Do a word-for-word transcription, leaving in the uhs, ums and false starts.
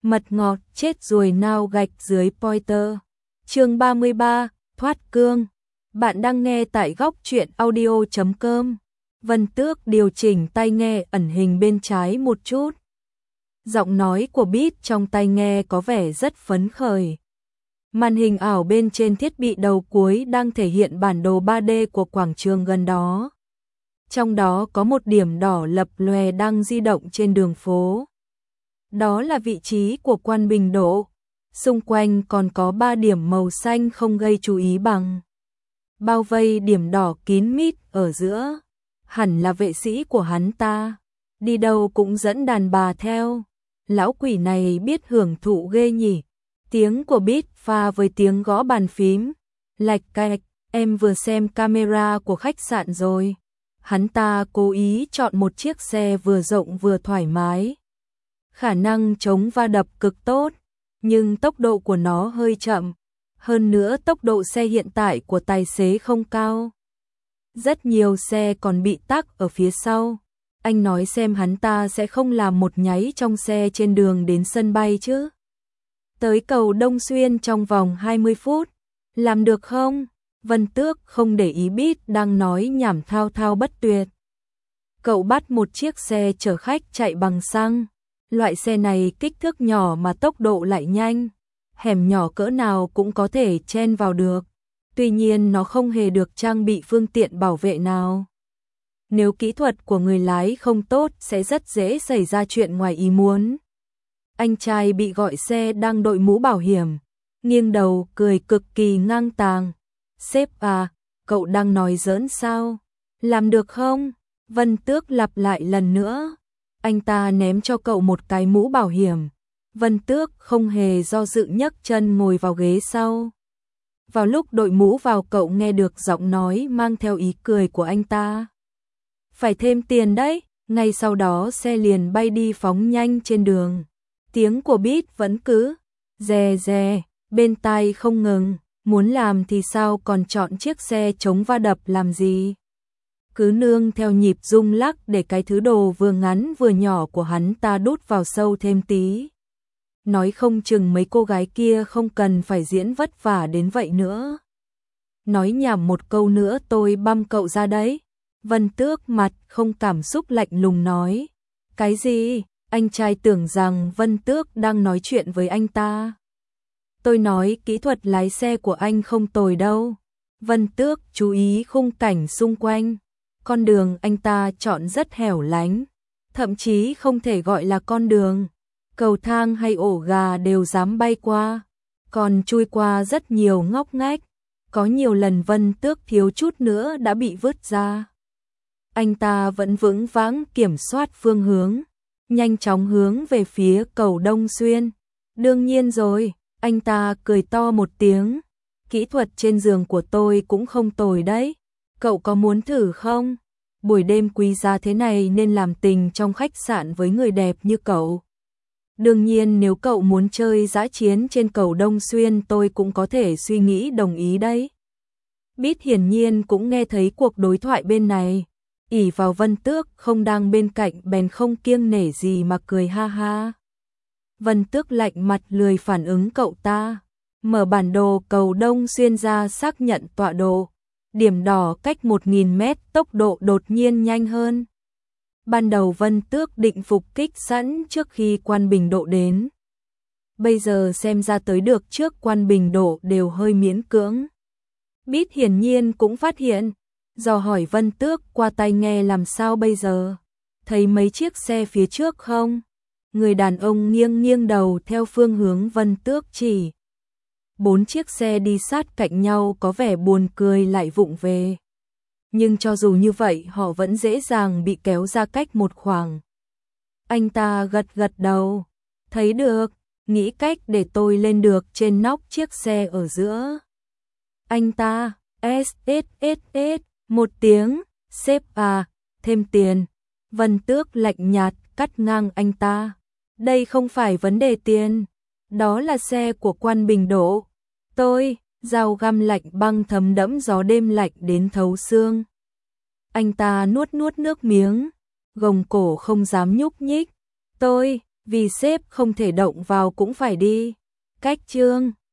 Mật ngọt chết ruồi nao gạch dưới Pointer. Chương ba mươi ba, thoát cương. Bạn đang nghe tại góc truyện audio chấm com. Vân Tước điều chỉnh tai nghe ẩn hình bên trái một chút. Giọng nói của Beat trong tai nghe có vẻ rất phấn khởi. Màn hình ảo bên trên thiết bị đầu cuối đang thể hiện bản đồ ba D của quảng trường gần đó. Trong đó có một điểm đỏ lập lòe đang di động trên đường phố. Đó là vị trí của Quan Bình Độ. Xung quanh còn có ba điểm màu xanh không gây chú ý bằng. Bao vây điểm đỏ kín mít ở giữa. Hẳn là vệ sĩ của hắn ta. Đi đâu cũng dẫn đàn bà theo. Lão quỷ này biết hưởng thụ ghê nhỉ. Tiếng của Beat pha với tiếng gõ bàn phím. Lạch cạch, em vừa xem camera của khách sạn rồi. Hắn ta cố ý chọn một chiếc xe vừa rộng vừa thoải mái. Khả năng chống va đập cực tốt, nhưng tốc độ của nó hơi chậm. Hơn nữa tốc độ xe hiện tại của tài xế không cao. Rất nhiều xe còn bị tắc ở phía sau. Anh nói xem hắn ta sẽ không làm một nháy trong xe trên đường đến sân bay chứ. Tới cầu Đông Xuyên trong vòng hai mươi phút. Làm được không? Vân Tước không để ý Beat đang nói nhảm thao thao bất tuyệt. Cậu bắt một chiếc xe chở khách chạy bằng xăng. Loại xe này kích thước nhỏ mà tốc độ lại nhanh. Hẻm nhỏ cỡ nào cũng có thể chen vào được. Tuy nhiên nó không hề được trang bị phương tiện bảo vệ nào. Nếu kỹ thuật của người lái không tốt sẽ rất dễ xảy ra chuyện ngoài ý muốn. Anh trai bị gọi xe đang đội mũ bảo hiểm. Nghiêng đầu cười cực kỳ ngang tàng. Sếp à, cậu đang nói giỡn sao? Làm được không? Vân Tước lặp lại lần nữa. Anh ta ném cho cậu một cái mũ bảo hiểm. Vân Tước không hề do dự nhấc chân ngồi vào ghế sau. Vào lúc đội mũ vào cậu nghe được giọng nói mang theo ý cười của anh ta. Phải thêm tiền đấy. Ngay sau đó xe liền bay đi phóng nhanh trên đường. Tiếng của Beat vẫn cứ rè rè bên tai không ngừng. Muốn làm thì sao còn chọn chiếc xe chống va đập làm gì? Cứ nương theo nhịp rung lắc để cái thứ đồ vừa ngắn vừa nhỏ của hắn ta đút vào sâu thêm tí. Nói không chừng mấy cô gái kia không cần phải diễn vất vả đến vậy nữa. Nói nhảm một câu nữa tôi băm cậu ra đấy. Vân Tước mặt không cảm xúc lạnh lùng nói. Cái gì? Anh trai tưởng rằng Vân Tước đang nói chuyện với anh ta. Tôi nói kỹ thuật lái xe của anh không tồi đâu. Vân Tước chú ý khung cảnh xung quanh. Con đường anh ta chọn rất hẻo lánh. Thậm chí không thể gọi là con đường. Cầu thang hay ổ gà đều dám bay qua. Còn chui qua rất nhiều ngóc ngách. Có nhiều lần Vân Tước thiếu chút nữa đã bị vứt ra. Anh ta vẫn vững vàng kiểm soát phương hướng. Nhanh chóng hướng về phía cầu Đông Xuyên. Đương nhiên rồi. Anh ta cười to một tiếng. Kỹ thuật trên giường của tôi cũng không tồi đấy. Cậu có muốn thử không? Buổi đêm quý giá thế này nên làm tình trong khách sạn với người đẹp như cậu. Đương nhiên nếu cậu muốn chơi dã chiến trên cầu Đông Xuyên tôi cũng có thể suy nghĩ đồng ý đấy. Beat hiển nhiên cũng nghe thấy cuộc đối thoại bên này. Ỷ vào Vân Tước không đang bên cạnh bèn không kiêng nể gì mà cười ha ha. Vân Tước lạnh mặt lười phản ứng cậu ta. Mở bản đồ cầu Đông Xuyên ra xác nhận tọa độ. Điểm đỏ cách một nghìn mét tốc độ đột nhiên nhanh hơn. Ban đầu Vân Tước định phục kích sẵn trước khi Quan Bình Độ đến. Bây giờ xem ra tới được trước Quan Bình Độ đều hơi miễn cưỡng. Beat hiển nhiên cũng phát hiện. Dò hỏi Vân Tước qua tai nghe làm sao bây giờ. Thấy mấy chiếc xe phía trước không? Người đàn ông nghiêng nghiêng đầu theo phương hướng Vân Tước chỉ. Bốn chiếc xe đi sát cạnh nhau có vẻ buồn cười lại vụng về. Nhưng cho dù như vậy họ vẫn dễ dàng bị kéo ra cách một khoảng. Anh ta gật gật đầu. Thấy được, nghĩ cách để tôi lên được trên nóc chiếc xe ở giữa. Anh ta, S S S S, một tiếng, sếp à, thêm tiền. Vân Tước lạnh nhạt cắt ngang anh ta. Đây không phải vấn đề tiền. Đó là xe của Quan Bình Độ. Tôi, dao găm lạnh băng thấm đẫm gió đêm lạnh đến thấu xương. Anh ta nuốt nuốt nước miếng, gồng cổ không dám nhúc nhích. Tôi, vì sếp không thể động vào cũng phải đi. Cách chương